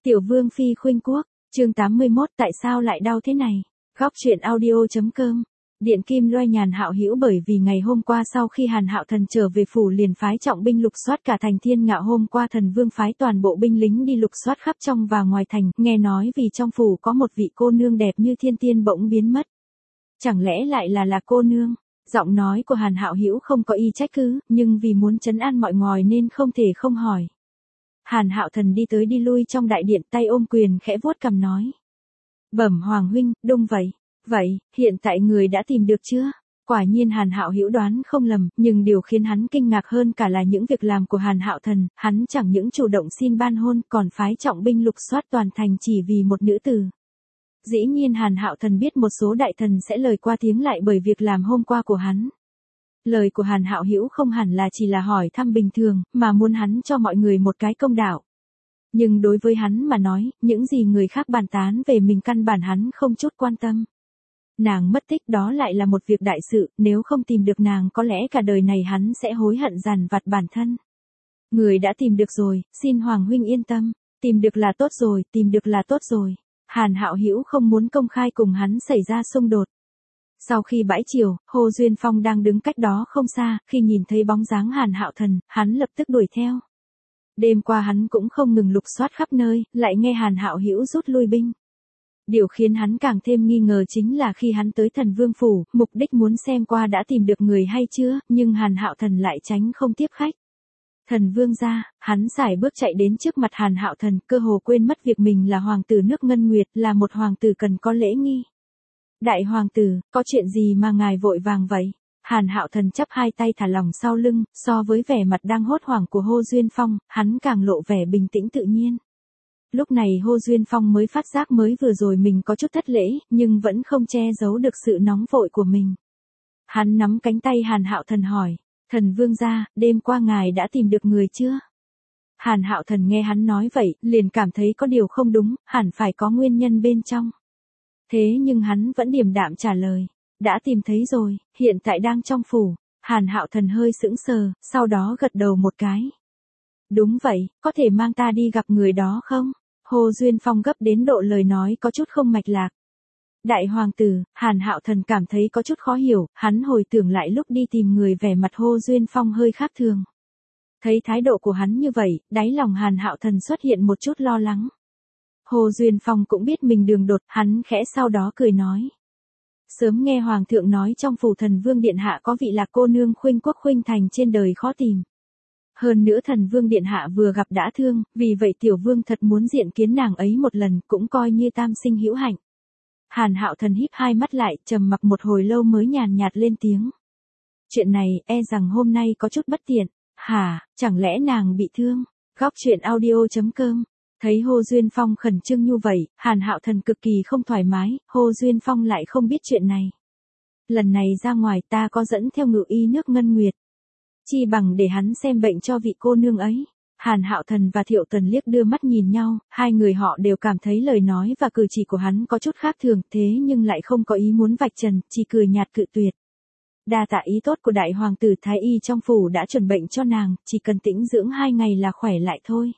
Tiểu Vương Phi khuynh quốc, chương 81 tại sao lại đau thế này? Góc truyện audio.com. Điện Kim Loan Nhàn Hạo Hữu bởi vì ngày hôm qua sau khi Hàn Hạo Thần trở về phủ liền phái trọng binh lục soát cả thành Thiên Ngạo, hôm qua Thần Vương phái toàn bộ binh lính đi lục soát khắp trong và ngoài thành, nghe nói vì trong phủ có một vị cô nương đẹp như thiên tiên bỗng biến mất. Chẳng lẽ lại là cô nương? Giọng nói của Hàn Hạo Hữu không có ý trách cứ, nhưng vì muốn trấn an mọi ngòi nên không thể không hỏi. Hàn Hạo Thần đi tới đi lui trong đại điện, tay ôm quyền khẽ vuốt cằm nói. Bẩm Hoàng huynh, đúng vậy. Vậy, hiện tại người đã tìm được chưa? Quả nhiên Hàn Hạo Hữu đoán không lầm, nhưng điều khiến hắn kinh ngạc hơn cả là những việc làm của Hàn Hạo Thần, hắn chẳng những chủ động xin ban hôn, còn phái trọng binh lục soát toàn thành chỉ vì một nữ tử. Dĩ nhiên Hàn Hạo Thần biết một số đại thần sẽ lời qua tiếng lại bởi việc làm hôm qua của hắn. Lời của Hàn Hạo Hữu không hẳn là chỉ là hỏi thăm bình thường, mà muốn hắn cho mọi người một cái công đạo. Nhưng đối với hắn mà nói, những gì người khác bàn tán về mình căn bản hắn không chút quan tâm. Nàng mất tích đó lại là một việc đại sự, nếu không tìm được nàng có lẽ cả đời này hắn sẽ hối hận dằn vặt bản thân. Người đã tìm được rồi, xin Hoàng huynh yên tâm, tìm được là tốt rồi, tìm được là tốt rồi. Hàn Hạo Hữu không muốn công khai cùng hắn xảy ra xung đột. Sau khi bãi chiều, Hồ Duyên Phong đang đứng cách đó không xa, khi nhìn thấy bóng dáng Hàn Hạo Thần, hắn lập tức đuổi theo. Đêm qua hắn cũng không ngừng lục soát khắp nơi, lại nghe Hàn Hạo Hữu rút lui binh. Điều khiến hắn càng thêm nghi ngờ chính là khi hắn tới Thần Vương phủ, mục đích muốn xem qua đã tìm được người hay chưa, nhưng Hàn Hạo Thần lại tránh không tiếp khách. Thần Vương gia, hắn sải bước chạy đến trước mặt Hàn Hạo Thần, cơ hồ quên mất việc mình là hoàng tử nước Ngân Nguyệt, là một hoàng tử cần có lễ nghi. Đại hoàng tử, có chuyện gì mà ngài vội vàng vậy? Hàn Hạo Thần chắp hai tay thả lỏng sau lưng, so với vẻ mặt đang hốt hoảng của Hồ Duyên Phong, hắn càng lộ vẻ bình tĩnh tự nhiên. Lúc này Hồ Duyên Phong mới phát giác mới vừa rồi mình có chút thất lễ, nhưng vẫn không che giấu được sự nóng vội của mình. Hắn nắm cánh tay Hàn Hạo Thần hỏi, Thần Vương gia, đêm qua ngài đã tìm được người chưa? Hàn Hạo Thần nghe hắn nói vậy, liền cảm thấy có điều không đúng, hẳn phải có nguyên nhân bên trong. Thế nhưng hắn vẫn điềm đạm trả lời, đã tìm thấy rồi, hiện tại đang trong phủ. Hàn Hạo Thần hơi sững sờ, sau đó gật đầu một cái. Đúng vậy, có thể mang ta đi gặp người đó không? Hồ Duyên Phong gấp đến độ lời nói có chút không mạch lạc. Đại hoàng tử, Hàn Hạo Thần cảm thấy có chút khó hiểu, hắn hồi tưởng lại lúc đi tìm người vẻ mặt Hồ Duyên Phong hơi khác thường. Thấy thái độ của hắn như vậy, đáy lòng Hàn Hạo Thần xuất hiện một chút lo lắng. Hồ Duyên Phong cũng biết mình đường đột, hắn khẽ sau đó cười nói. Sớm nghe Hoàng thượng nói trong phủ Thần Vương Điện Hạ có vị là cô nương khuynh quốc khuynh thành trên đời khó tìm. Hơn nữa Thần Vương Điện Hạ vừa gặp đã thương, vì vậy Tiểu Vương thật muốn diện kiến nàng ấy một lần, cũng coi như tam sinh hữu hạnh. Hàn Hạo Thần híp hai mắt lại, trầm mặc một hồi lâu mới nhàn nhạt lên tiếng. Chuyện này, e rằng hôm nay có chút bất tiện. Hả, chẳng lẽ nàng bị thương? Góc truyện audio.com. Thấy Hồ Duyên Phong khẩn trương như vậy, Hàn Hạo Thần cực kỳ không thoải mái, Hồ Duyên Phong lại không biết chuyện này. Lần này ra ngoài ta có dẫn theo ngự y nước Ngân Nguyệt. Chi bằng để hắn xem bệnh cho vị cô nương ấy. Hàn Hạo Thần và Thiệu Tần liếc đưa mắt nhìn nhau, hai người họ đều cảm thấy lời nói và cử chỉ của hắn có chút khác thường, thế nhưng lại không có ý muốn vạch trần, chỉ cười nhạt cự tuyệt. Đa tạ ý tốt của đại hoàng tử, thái y trong phủ đã chuẩn bệnh cho nàng, chỉ cần tĩnh dưỡng 2 ngày là khỏe lại thôi.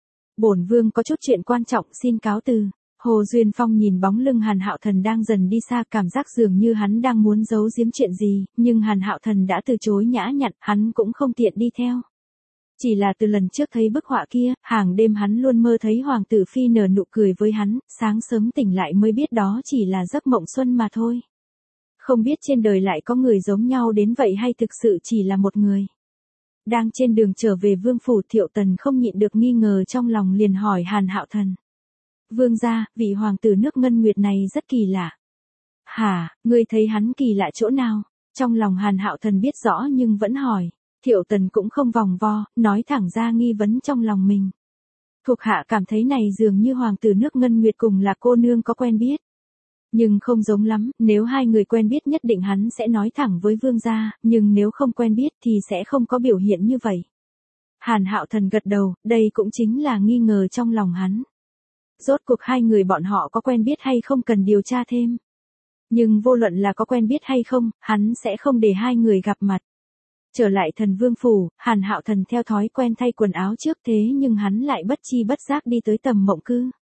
Bổn vương có chút chuyện quan trọng xin cáo từ. Hồ Duyên Phong nhìn bóng lưng Hàn Hạo Thần đang dần đi xa, cảm giác dường như hắn đang muốn giấu giếm chuyện gì, nhưng Hàn Hạo Thần đã từ chối nhã nhặn, hắn cũng không tiện đi theo. Chỉ là từ lần trước thấy bức họa kia, hàng đêm hắn luôn mơ thấy hoàng tử phi nở nụ cười với hắn, sáng sớm tỉnh lại mới biết đó chỉ là giấc mộng xuân mà thôi. Không biết trên đời lại có người giống nhau đến vậy hay thực sự chỉ là một người. Đang trên đường trở về vương phủ, Thiệu Tần không nhịn được nghi ngờ trong lòng liền hỏi Hàn Hạo Thần. Vương gia, vị hoàng tử nước Ngân Nguyệt này rất kỳ lạ. Hả, ngươi thấy hắn kỳ lạ chỗ nào? Trong lòng Hàn Hạo Thần biết rõ nhưng vẫn hỏi. Thiệu Tần cũng không vòng vo, nói thẳng ra nghi vấn trong lòng mình. Thuộc hạ cảm thấy này dường như hoàng tử nước Ngân Nguyệt cùng là cô nương có quen biết. Nhưng không giống lắm, nếu hai người quen biết nhất định hắn sẽ nói thẳng với vương gia, nhưng nếu không quen biết thì sẽ không có biểu hiện như vậy. Hàn Hạo Thần gật đầu, đây cũng chính là nghi ngờ trong lòng hắn. Rốt cuộc hai người bọn họ có quen biết hay không cần điều tra thêm. Nhưng vô luận là có quen biết hay không, hắn sẽ không để hai người gặp mặt. Trở lại Thần Vương phủ, Hàn Hạo Thần theo thói quen thay quần áo trước, thế nhưng hắn lại bất chi bất giác đi tới Tầm Mộng Cư.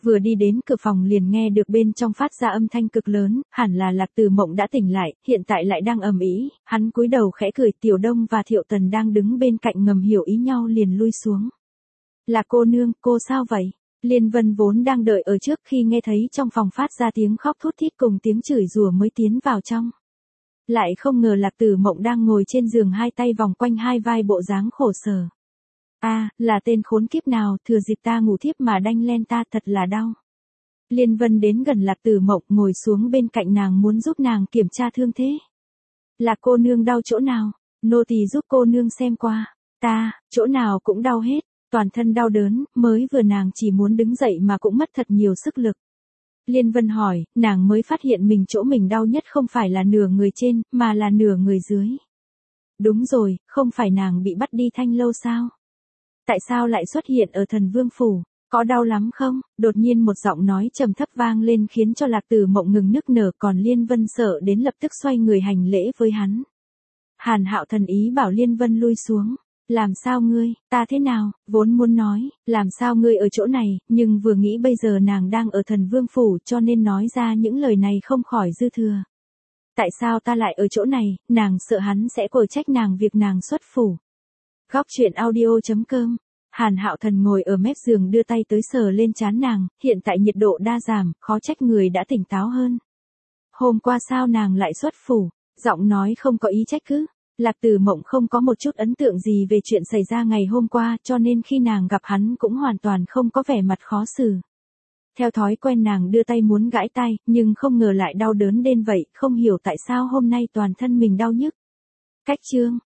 vừa đi đến cửa phòng liền nghe được bên trong phát ra âm thanh cực lớn, hẳn là Lạc Tử Mộng đã tỉnh lại, hiện tại lại đang ầm ĩ, hắn cúi đầu khẽ cười, Tiểu Đông và Thiệu Tần đang đứng bên cạnh ngầm hiểu ý nhau liền lui xuống. Là cô nương, cô sao vậy? Liên Vân vốn đang đợi ở trước khi nghe thấy trong phòng phát ra tiếng khóc thút thít cùng tiếng chửi rủa mới tiến vào trong. Lại không ngờ Lạc Tử Mộng đang ngồi trên giường hai tay vòng quanh hai vai bộ dáng khổ sở. Là tên khốn kiếp nào, thừa dịp ta ngủ thiếp mà đanh len ta, thật là đau. Liên Vân đến gần Lạc Tử Mộng ngồi xuống bên cạnh nàng muốn giúp nàng kiểm tra thương thế. Là cô nương đau chỗ nào? Nô tỳ giúp cô nương xem qua. Chỗ nào cũng đau hết, toàn thân đau đớn, mới vừa nàng chỉ muốn đứng dậy mà cũng mất thật nhiều sức lực. Liên Vân hỏi, nàng mới phát hiện chỗ mình đau nhất không phải là nửa người trên, mà là nửa người dưới. Đúng rồi, không phải nàng bị bắt đi Thanh Lâu sao? Tại sao lại xuất hiện ở Thần Vương Phủ? Có đau lắm không? Đột nhiên một giọng nói trầm thấp vang lên khiến cho Lạc Tử Mộng ngừng nức nở, còn Liên Vân sợ đến lập tức xoay người hành lễ với hắn. Hàn Hạo Thần ý bảo Liên Vân lui xuống. Làm sao ngươi, ta thế nào, vốn muốn nói, làm sao ngươi ở chỗ này, nhưng vừa nghĩ bây giờ nàng đang ở Thần Vương Phủ cho nên nói ra những lời này không khỏi dư thừa. Tại sao ta lại ở chỗ này, nàng sợ hắn sẽ quở trách nàng việc nàng xuất phủ. Góc truyện audio.com. Hàn Hạo Thần ngồi ở mép giường đưa tay tới sờ lên trán nàng, hiện tại nhiệt độ đã giảm, khó trách người đã tỉnh táo hơn. Hôm qua sao nàng lại xuất phủ, giọng nói không có ý trách cứ. Lạc Tử Mộng không có một chút ấn tượng gì về chuyện xảy ra ngày hôm qua cho nên khi nàng gặp hắn cũng hoàn toàn không có vẻ mặt khó xử. Theo thói quen nàng đưa tay muốn gãi tay, nhưng không ngờ lại đau đớn đến vậy, không hiểu tại sao hôm nay toàn thân mình đau nhức. Cách chương.